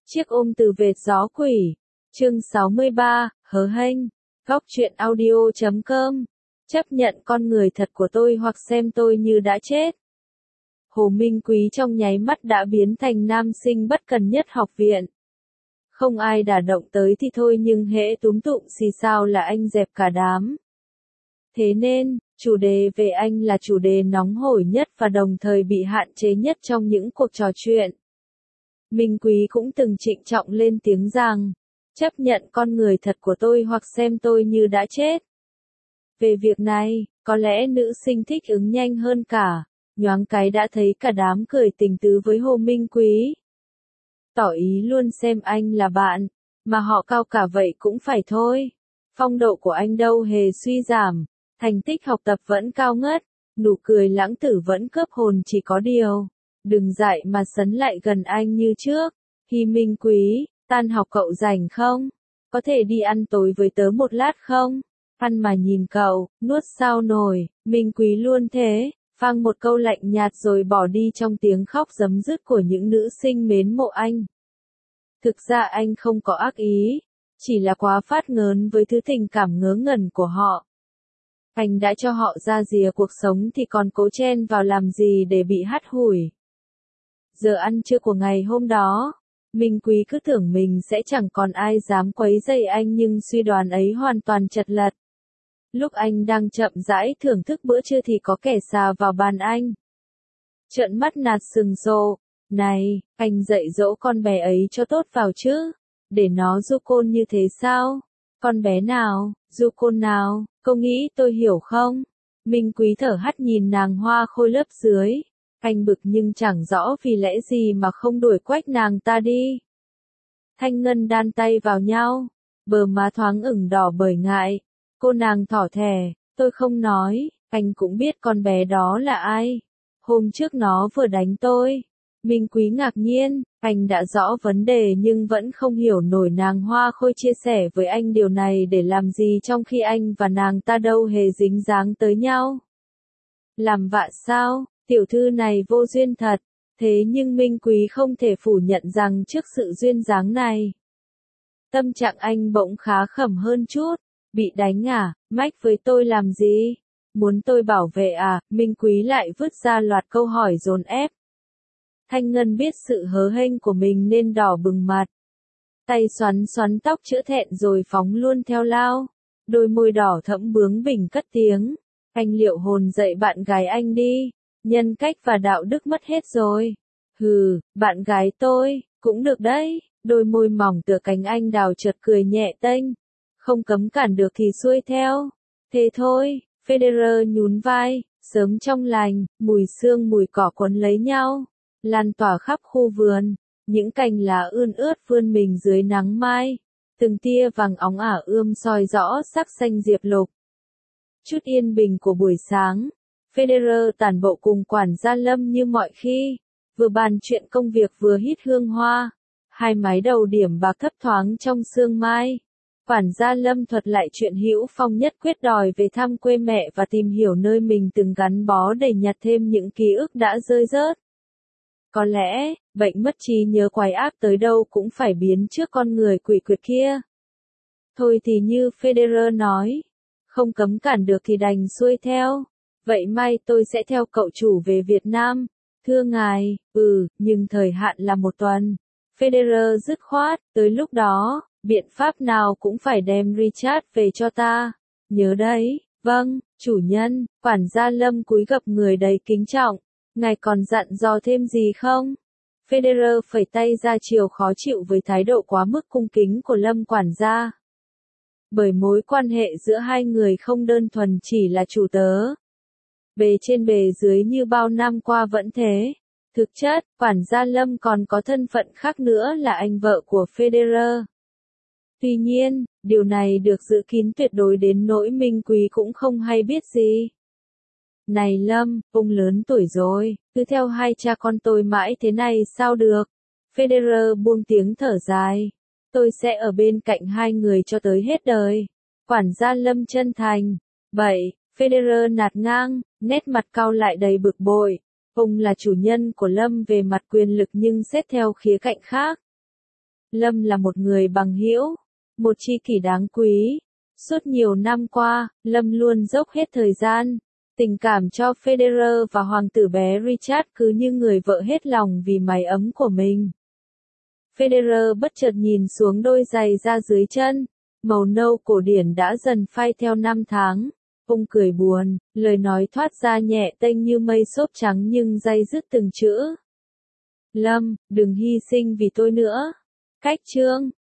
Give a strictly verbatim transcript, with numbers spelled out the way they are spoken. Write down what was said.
Chiếc ôm từ vệt gió quỷ. Chương sáu mươi ba, hớ hênh. Góc truyện audio chấm com. Chấp nhận con người thật của tôi hoặc xem tôi như đã chết. Hồ Minh Quý trong nháy mắt đã biến thành nam sinh bất cần nhất học viện. Không ai đả động tới thì thôi nhưng hễ túm tụm xì xào là anh dẹp cả đám. Thế nên, chủ đề về anh là chủ đề nóng hổi nhất và đồng thời bị hạn chế nhất trong những cuộc trò chuyện. Minh Quý cũng từng trịnh trọng lên tiếng rằng, chấp nhận con người thật của tôi hoặc xem tôi như đã chết. Về việc này, có lẽ nữ sinh thích ứng nhanh hơn cả, nhoáng cái đã thấy cả đám cười tình tứ với Hồ Minh Quý. Tỏ ý luôn xem anh là bạn, mà họ cao cả vậy cũng phải thôi. Phong độ của anh đâu hề suy giảm, thành tích học tập vẫn cao ngất, nụ cười lãng tử vẫn cướp hồn chỉ có điều. Đừng dại mà sấn lại gần anh như trước. Hi Minh Quý, tan học cậu rảnh không? Có thể đi ăn tối với tớ một lát không? Ăn mà nhìn cậu, nuốt sao nổi. Minh Quý luôn thế, phang một câu lạnh nhạt rồi bỏ đi trong tiếng khóc giấm dứt của những nữ sinh mến mộ anh. Thực ra anh không có ác ý, chỉ là quá phát ngớn với thứ tình cảm ngớ ngẩn của họ. Anh đã cho họ ra rìa cuộc sống thì còn cố chen vào làm gì để bị hắt hủi. Giờ ăn trưa của ngày hôm đó, Minh Quý cứ tưởng mình sẽ chẳng còn ai dám quấy rầy anh nhưng suy đoán ấy hoàn toàn chật lật. Lúc anh đang chậm rãi thưởng thức bữa trưa thì có kẻ xà vào bàn anh. Trợn mắt nạt sừng rộ, này, anh dạy dỗ con bé ấy cho tốt vào chứ, để nó du côn như thế sao? Con bé nào, du côn nào, cô nghĩ tôi hiểu không? Minh Quý thở hắt nhìn nàng hoa khôi lớp dưới. Anh bực nhưng chẳng rõ vì lẽ gì mà không đuổi quách nàng ta đi. Thanh Ngân đan tay vào nhau, bờ má thoáng ửng đỏ bởi ngại. Cô nàng thỏ thẻ, tôi không nói, anh cũng biết con bé đó là ai. Hôm trước nó vừa đánh tôi. Minh Quý ngạc nhiên, anh đã rõ vấn đề nhưng vẫn không hiểu nổi nàng hoa khôi chia sẻ với anh điều này để làm gì trong khi anh và nàng ta đâu hề dính dáng tới nhau. Làm vạ sao? Tiểu thư này vô duyên thật, thế nhưng Minh Quý không thể phủ nhận rằng trước sự duyên dáng này, tâm trạng anh bỗng khá khẩm hơn chút. Bị đánh à, mách với tôi làm gì? Muốn tôi bảo vệ à? Minh Quý lại vứt ra loạt câu hỏi dồn ép. Thanh Ngân biết sự hớ hênh của mình nên đỏ bừng mặt. Tay xoắn xoắn tóc chữa thẹn rồi phóng luôn theo lao. Đôi môi đỏ thẫm bướng bỉnh cất tiếng. Anh liệu hồn dậy bạn gái anh đi. Nhân cách và đạo đức mất hết rồi. Hừ, bạn gái tôi, cũng được đấy. Đôi môi mỏng tựa cánh anh đào chợt cười nhẹ tênh. Không cấm cản được thì xuôi theo. Thế thôi, Federer nhún vai, sớm trong lành, mùi sương mùi cỏ quấn lấy nhau. Lan tỏa khắp khu vườn, những cành lá ươn ướt vươn mình dưới nắng mai. Từng tia vàng óng ả ươm soi rõ sắc xanh diệp lục. Chút yên bình của buổi sáng. Federer tản bộ cùng quản gia Lâm như mọi khi, vừa bàn chuyện công việc vừa hít hương hoa, hai mái đầu điểm bạc thấp thoáng trong sương mai. Quản gia Lâm thuật lại chuyện Hữu Phong nhất quyết đòi về thăm quê mẹ và tìm hiểu nơi mình từng gắn bó để nhặt thêm những ký ức đã rơi rớt. Có lẽ, bệnh mất trí nhớ quái ác tới đâu cũng phải biến trước con người quỷ quyệt kia. Thôi thì như Federer nói, không cấm cản được thì đành xuôi theo. Vậy mai tôi sẽ theo cậu chủ về Việt Nam. Thưa ngài, ừ, nhưng thời hạn là một tuần. Federer dứt khoát, tới lúc đó, biện pháp nào cũng phải đem Richard về cho ta. Nhớ đấy, vâng, chủ nhân, quản gia Lâm cúi gập người đầy kính trọng. Ngài còn dặn dò thêm gì không? Federer phẩy tay ra chiều khó chịu với thái độ quá mức cung kính của Lâm quản gia. Bởi mối quan hệ giữa hai người không đơn thuần chỉ là chủ tớ. Bề trên bề dưới như bao năm qua vẫn thế. Thực chất, quản gia Lâm còn có thân phận khác nữa là anh vợ của Federer. Tuy nhiên, điều này được giữ kín tuyệt đối đến nỗi Minh Quý cũng không hay biết gì. Này Lâm, ông lớn tuổi rồi, cứ theo hai cha con tôi mãi thế này sao được? Federer buông tiếng thở dài. Tôi sẽ ở bên cạnh hai người cho tới hết đời. Quản gia Lâm chân thành. Vậy, Federer nạt ngang, nét mặt cau lại đầy bực bội. Ông là chủ nhân của Lâm về mặt quyền lực nhưng xét theo khía cạnh khác. Lâm là một người bằng hữu, một tri kỷ đáng quý. Suốt nhiều năm qua, Lâm luôn dốc hết thời gian, tình cảm cho Federer và hoàng tử bé Richard cứ như người vợ hết lòng vì mái ấm của mình. Federer bất chợt nhìn xuống đôi giày da dưới chân, màu nâu cổ điển đã dần phai theo năm tháng. Ông cười buồn, lời nói thoát ra nhẹ tênh như mây xốp trắng nhưng day dứt từng chữ. Lâm, đừng hy sinh vì tôi nữa. Cách chương